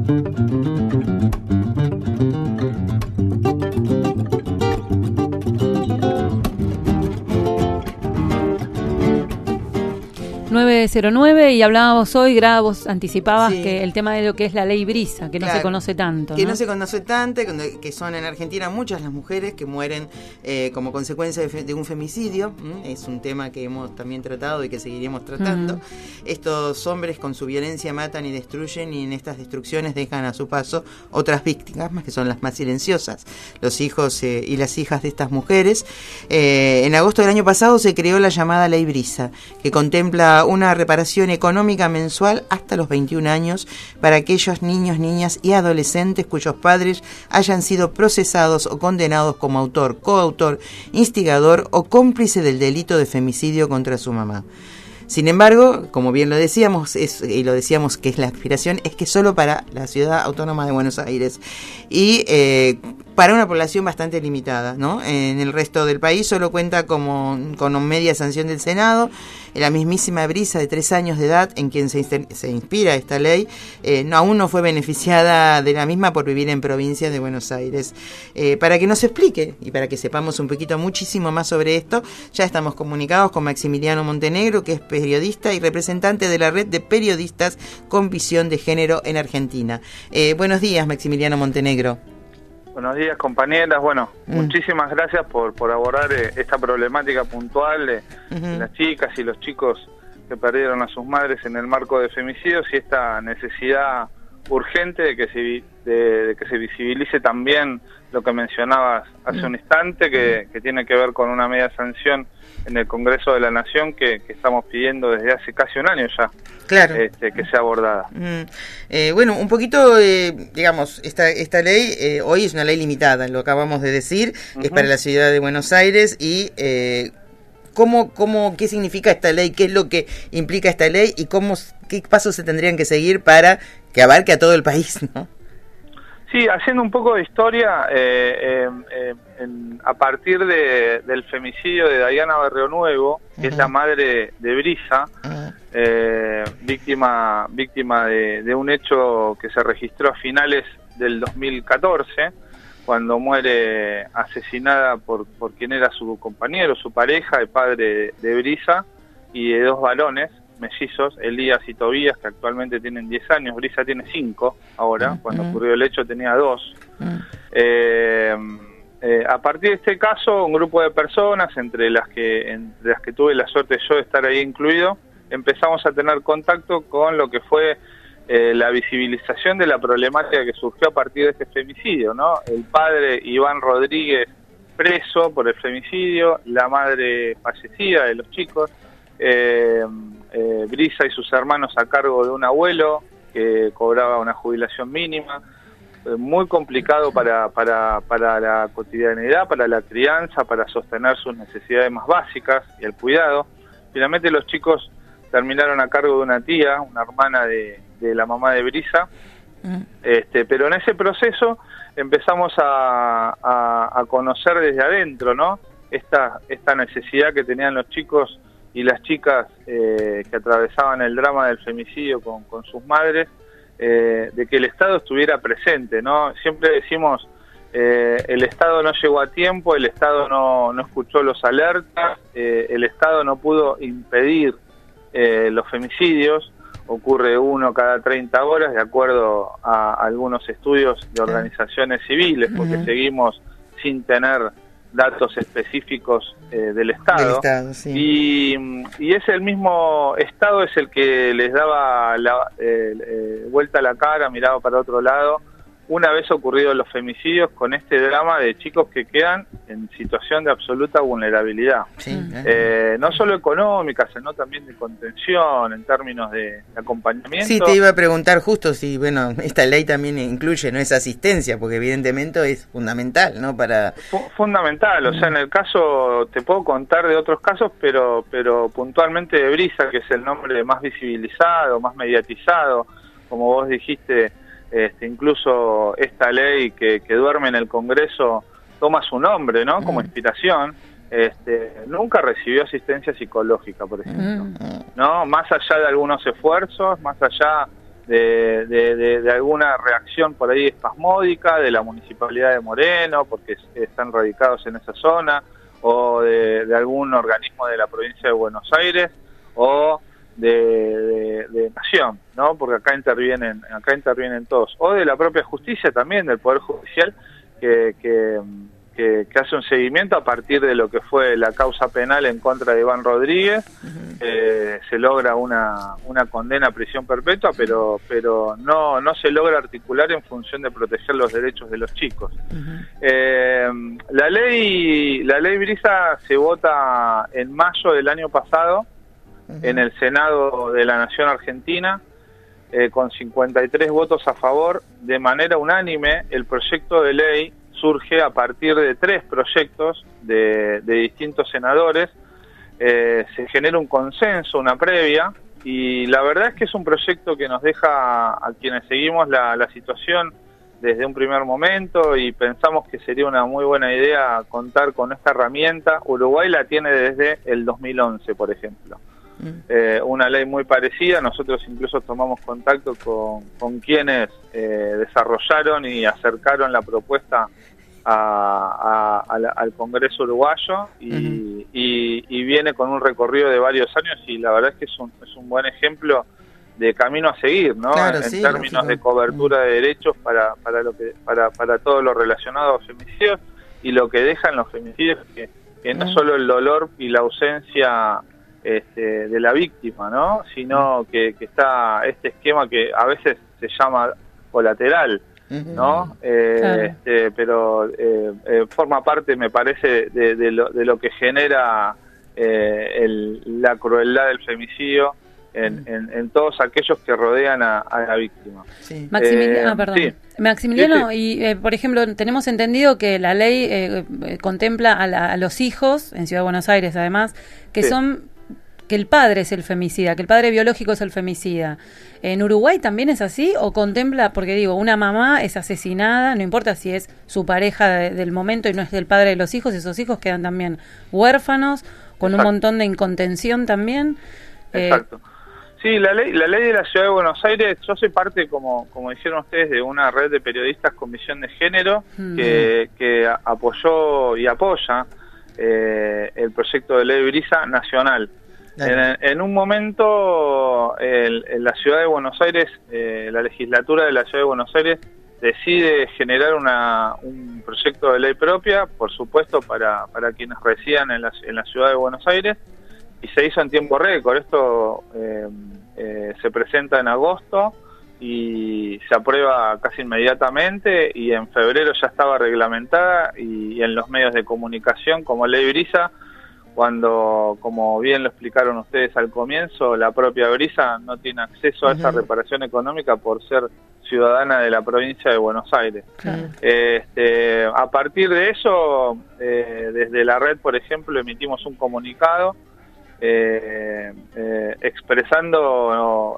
...909 y hablábamos hoy, Gra, vos anticipabas que el tema de lo que es la ley Brisa, que claro, no se conoce tanto. Que no se conoce tanto, que son en Argentina muchas las mujeres que mueren como consecuencia de un femicidio. Es un tema que hemos también tratado y que seguiremos tratando. Estos hombres con su violencia matan y destruyen, y en estas destrucciones dejan a su paso otras víctimas, que son las más silenciosas, los hijos y las hijas de estas mujeres. En agosto del año pasado se creó la llamada ley Brisa, que contempla una reparación económica mensual hasta los 21 años para aquellos niños, niñas y adolescentes cuyos padres hayan sido procesados o condenados como autor, coautor, instigador o cómplice del delito de femicidio contra su mamá. Sin embargo, como bien lo decíamos, y lo decíamos que es la aspiración, es que solo para la Ciudad Autónoma de Buenos Aires y para una población bastante limitada, ¿no? En el resto del país solo cuenta con media sanción del Senado. La mismísima Brisa, de 3 años de edad, en quien se inspira esta ley, aún no fue beneficiada de la misma por vivir en provincia de Buenos Aires. Para que nos explique y para que sepamos un poquito muchísimo más sobre esto, ya estamos comunicados con Maximiliano Montenegro, que es periodista y representante de la red de periodistas con visión de género en Argentina. Buenos días, Maximiliano Montenegro. Buenos días, compañeras. Bueno, muchísimas gracias por abordar esta problemática puntual de las chicas y los chicos que perdieron a sus madres en el marco de femicidios, y esta necesidad urgente de que se visibilice también lo que mencionabas hace un instante, que tiene que ver con una media sanción en el Congreso de la Nación que estamos pidiendo desde hace casi un año ya. Claro. Que sea abordada. Bueno, un poquito, digamos, esta ley hoy es una ley limitada, lo acabamos de decir, es para la Ciudad de Buenos Aires. Y ¿qué significa esta ley? ¿Qué es lo que implica esta ley? ¿Y qué pasos se tendrían que seguir para que abarque a todo el país, ¿no? Sí, haciendo un poco de historia, a partir del femicidio de Dayana Barrio Nuevo, que es la madre de Brisa, víctima de un hecho que se registró a finales del 2014, cuando muere asesinada por quien era su compañero, su pareja, el padre de Brisa, y de 2 varones mellizos, Elías y Tobías, que actualmente tienen 10 años, Brisa tiene 5 ahora, cuando ocurrió el hecho tenía 2. A partir de este caso, un grupo de personas, entre las que tuve la suerte yo de estar ahí incluido, empezamos a tener contacto con lo que fue la visibilización de la problemática que surgió a partir de este femicidio, ¿no? El padre Iván Rodríguez preso por el femicidio, la madre fallecida de los chicos, Brisa y sus hermanos a cargo de un abuelo que cobraba una jubilación mínima, muy complicado para la cotidianidad, para la crianza, para sostener sus necesidades más básicas y el cuidado. Finalmente los chicos terminaron a cargo de una tía, una hermana de la mamá de Brisa, pero en ese proceso empezamos a conocer desde adentro, ¿no? Esta necesidad que tenían los chicos y las chicas que atravesaban el drama del femicidio con sus madres, de que el Estado estuviera presente, ¿no? Siempre decimos, el Estado no llegó a tiempo, el Estado no escuchó los alertas, el Estado no pudo impedir los femicidios. Ocurre uno cada 30 horas, de acuerdo a algunos estudios de organizaciones civiles, porque seguimos sin tener datos específicos del Estado, sí. Y es el mismo Estado es el que les daba vuelta a la cara, miraba para otro lado, una vez ocurridos los femicidios, con este drama de chicos que quedan en situación de absoluta vulnerabilidad, sí, no solo económica, sino también de contención, en términos de acompañamiento. Sí, te iba a preguntar justo si, bueno, esta ley también incluye, ¿no?, esa asistencia, porque evidentemente es fundamental, ¿no? Fundamental, o sea, en el caso, te puedo contar de otros casos, pero puntualmente de Brisa, que es el nombre más visibilizado, más mediatizado, como vos dijiste. Incluso esta ley que duerme en el Congreso toma su nombre, ¿no?, como inspiración. Nunca recibió asistencia psicológica, por ejemplo, ¿no? Más allá de algunos esfuerzos, más allá de alguna reacción por ahí espasmódica de la Municipalidad de Moreno, porque están radicados en esa zona, o de algún organismo de la provincia de Buenos Aires, o de Nación, ¿no? Porque acá intervienen todos, o de la propia justicia también, del Poder Judicial, que hace un seguimiento a partir de lo que fue la causa penal en contra de Iván Rodríguez. Se logra una condena a prisión perpetua, pero no se logra articular en función de proteger los derechos de los chicos. La ley Brisa se vota en mayo del año pasado en el Senado de la Nación Argentina, con 53 votos a favor. De manera unánime, el proyecto de ley surge a partir de 3 proyectos de distintos senadores. Se genera un consenso, una previa, y la verdad es que es un proyecto que nos deja a quienes seguimos la situación desde un primer momento, y pensamos que sería una muy buena idea contar con esta herramienta. Uruguay la tiene desde el 2011, por ejemplo. Una ley muy parecida. Nosotros incluso tomamos contacto con quienes desarrollaron y acercaron la propuesta al Congreso uruguayo, y viene con un recorrido de varios años, y la verdad es que es un buen ejemplo de camino a seguir, ¿no? Claro, en sí, términos lógico. de cobertura de derechos para todo lo relacionado a los femicidios, y lo que dejan los femicidios, que no solo el dolor y la ausencia de la víctima, ¿no? Sino que está este esquema que a veces se llama colateral, ¿no? Claro. Pero forma parte, me parece, de lo que genera la crueldad del femicidio en todos aquellos que rodean a la víctima. Sí. Perdón. Sí. Maximiliano, Sí. y por ejemplo, tenemos entendido que la ley contempla a los hijos, en Ciudad de Buenos Aires además, que Sí. son... que el padre es el femicida, que el padre biológico es el femicida. ¿En Uruguay también es así? ¿O contempla, porque digo, una mamá es asesinada, no importa si es su pareja del momento y no es del padre de los hijos, esos hijos quedan también huérfanos, con un montón de incontención también? Exacto. Sí, la ley de la Ciudad de Buenos Aires, yo soy parte, como dijeron ustedes, de una red de periodistas con visión de género que apoyó y apoya el proyecto de ley Brisa nacional. En un momento, en la Ciudad de Buenos Aires, la legislatura de la Ciudad de Buenos Aires decide generar un proyecto de ley propia, por supuesto, para quienes residan en la Ciudad de Buenos Aires, y se hizo en tiempo récord. Esto se presenta en agosto y se aprueba casi inmediatamente, y en febrero ya estaba reglamentada y en los medios de comunicación como ley Brisa, cuando, como bien lo explicaron ustedes al comienzo, la propia Brisa no tiene acceso a esa reparación económica por ser ciudadana de la provincia de Buenos Aires. A partir de eso, desde la red, por ejemplo, emitimos un comunicado expresando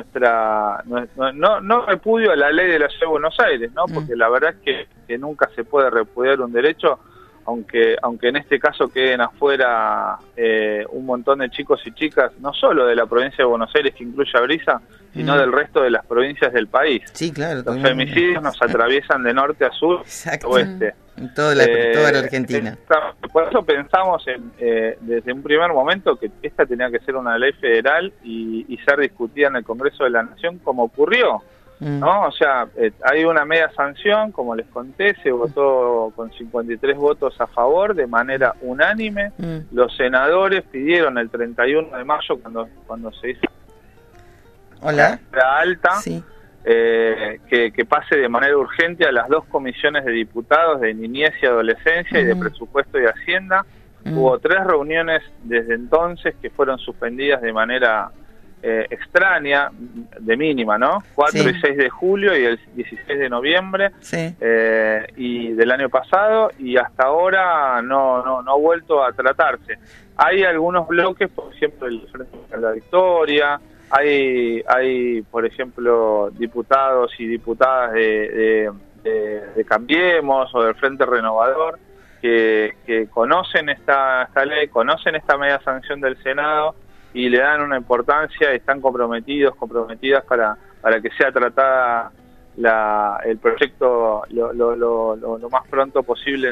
no repudio a la ley de la Ciudad de Buenos Aires, ¿no? Porque la verdad es que nunca se puede repudiar un derecho, aunque en este caso queden afuera un montón de chicos y chicas, no solo de la provincia de Buenos Aires, que incluye a Brisa, sino del resto de las provincias del país. Sí, claro. Los femicidios nos atraviesan de norte a sur, Exacto. oeste. En toda la Argentina. Por eso pensamos desde un primer momento que esta tenía que ser una ley federal y ser discutida en el Congreso de la Nación, como ocurrió, ¿no? O sea, hay una media sanción, como les conté, se votó con 53 votos a favor de manera unánime. Los senadores pidieron el 31 de mayo, cuando se hizo Hola. la alta, Sí. que pase de manera urgente a las 2 comisiones de diputados de Niñez y Adolescencia y de Presupuesto y Hacienda. Hubo 3 reuniones desde entonces que fueron suspendidas de manera extraña, de mínima, ¿no? 4 y 6 de julio y el 16 de noviembre y del año pasado, y hasta ahora no ha vuelto a tratarse. Hay algunos bloques, por ejemplo, el Frente de la Victoria, hay por ejemplo, diputados y diputadas de Cambiemos o del Frente Renovador que conocen esta ley, conocen esta media sanción del Senado y le dan una importancia, están comprometidas para que sea tratada el proyecto lo más pronto posible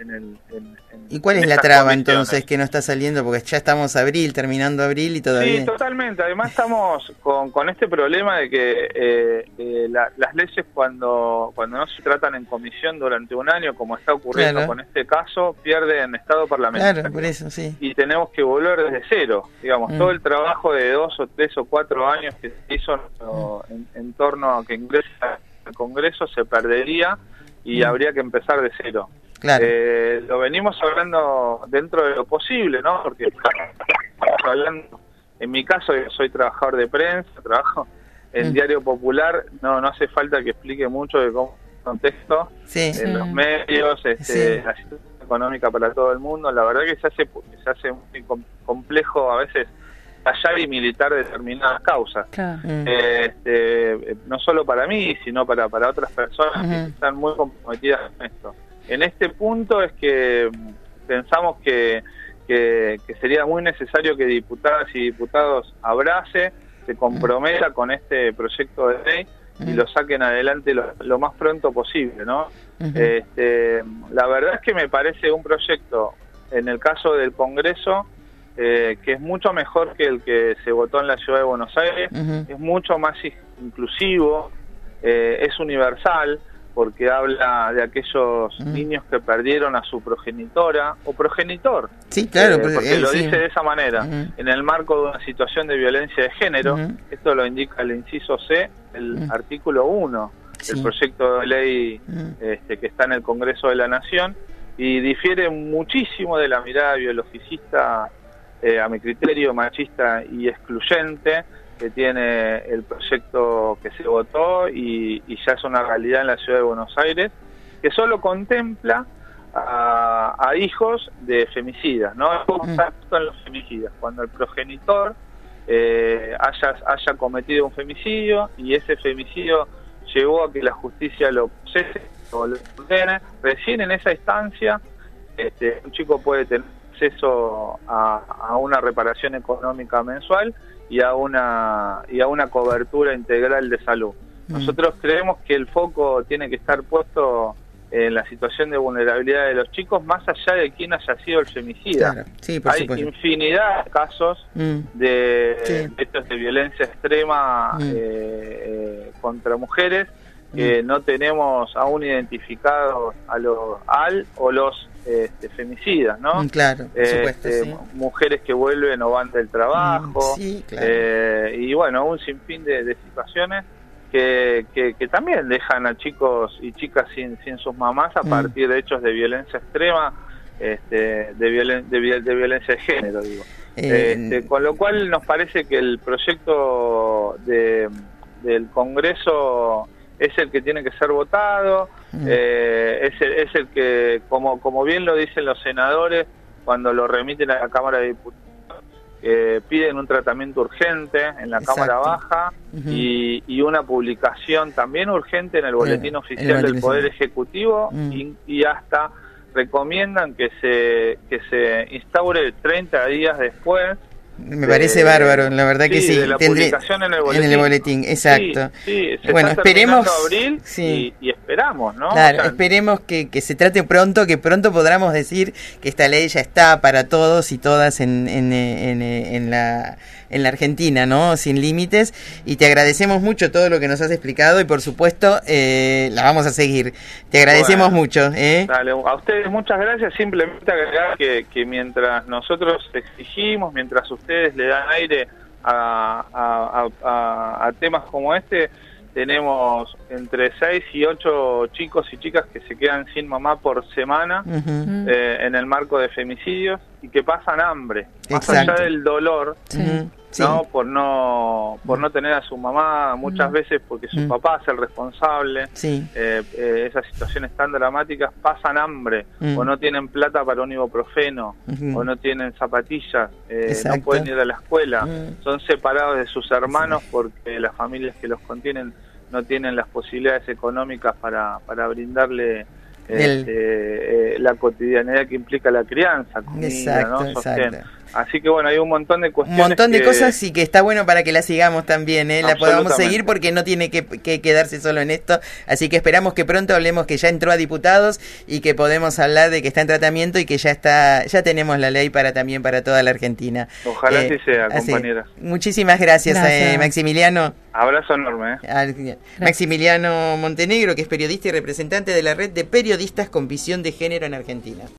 ¿Y cuál es la traba entonces que no está saliendo? Porque ya estamos terminando abril y todavía... Sí, totalmente. Además estamos con este problema de que las leyes cuando no se tratan en comisión durante un año, como está ocurriendo con este caso, pierden estado parlamentario. Claro, por eso, sí. Y tenemos que volver desde cero. Digamos, todo el trabajo de 2 o 3 o 4 años que se hizo en torno a que ingrese al Congreso se perdería y habría que empezar de cero. Claro. Lo venimos hablando dentro de lo posible, ¿no? Porque estamos hablando, en mi caso, yo soy trabajador de prensa, trabajo en Diario Popular, no hace falta que explique mucho de cómo contexto en los medios, la situación económica para todo el mundo. La verdad que se hace muy complejo a veces tallar y militar determinadas causas. Claro. No solo para mí, sino para otras personas que están muy comprometidas con esto. En este punto es que pensamos que sería muy necesario que diputadas y diputados se comprometa con este proyecto de ley y lo saquen adelante lo más pronto posible, ¿no? La verdad es que me parece un proyecto, en el caso del Congreso, que es mucho mejor que el que se votó en la Ciudad de Buenos Aires, es mucho más inclusivo, es universal, porque habla de aquellos niños que perdieron a su progenitora o progenitor. Sí, claro, porque lo dice de esa manera, en el marco de una situación de violencia de género. Esto lo indica el inciso C, el artículo 1 del proyecto de ley que está en el Congreso de la Nación, y difiere muchísimo de la mirada biologicista, a mi criterio machista y excluyente, que tiene el proyecto que se votó y ya es una realidad en la Ciudad de Buenos Aires, que solo contempla a hijos de femicidas, ¿no? En los femicidas, cuando el progenitor haya cometido un femicidio y ese femicidio llevó a que la justicia lo procese o lo condene, recién en esa instancia un chico puede tener acceso a una reparación económica mensual y a una cobertura integral de salud. Nosotros creemos que el foco tiene que estar puesto en la situación de vulnerabilidad de los chicos, más allá de quién haya sido el femicida. Claro. Sí, por supuesto. Hay infinidad de casos de hechos de violencia extrema contra mujeres que no tenemos aún identificados o los femicidas, ¿no? Claro, por supuesto, mujeres que vuelven o van del trabajo, claro. Y bueno, un sinfín de situaciones que también dejan a chicos y chicas sin sus mamás a partir de hechos de violencia extrema, de violencia de género, digo. Con lo cual nos parece que el proyecto del Congreso es el que tiene que ser votado, es el que, como bien lo dicen los senadores, cuando lo remiten a la Cámara de Diputados, piden un tratamiento urgente en la Cámara Baja y una publicación también urgente en el Boletín Oficial del Poder Ejecutivo y hasta recomiendan que se instaure 30 días después. Me parece bárbaro, la verdad que sí. De la publicación en el boletín. En el boletín, exacto. Sí, bueno, esperemos abril y esperamos, ¿no? Claro, esperemos que se trate pronto, que pronto podamos decir que esta ley ya está para todos y todas en la Argentina, ¿no? Sin límites. Y te agradecemos mucho todo lo que nos has explicado y por supuesto la vamos a seguir. Te agradecemos mucho. Dale, a ustedes muchas gracias. Simplemente agregar que mientras nosotros exigimos, mientras ustedes le dan aire a temas como este, tenemos entre 6 y 8 chicos y chicas que se quedan sin mamá por semana en el marco de femicidios y que pasan hambre, más allá del dolor, ¿no? Por no tener a su mamá, muchas veces porque su papá es el responsable. Esas situaciones tan dramáticas, pasan hambre o no tienen plata para un ibuprofeno o no tienen zapatillas, no pueden ir a la escuela, son separados de sus hermanos porque las familias que los contienen no tienen las posibilidades económicas para brindarle la cotidianidad que implica la crianza, comida, ¿no? Así que bueno, hay un montón de Un cuestiones. montón de cosas y que está bueno para que la sigamos también, la podamos seguir porque no tiene que quedarse solo en esto. Así que esperamos que pronto hablemos que ya entró a diputados y que podemos hablar de que está en tratamiento y que ya tenemos la ley también para toda la Argentina. Ojalá así sea, compañera. Muchísimas gracias. Maximiliano. Abrazo enorme. Maximiliano Montenegro, que es periodista y representante de la Red de Periodistas con Visión de Género en Argentina.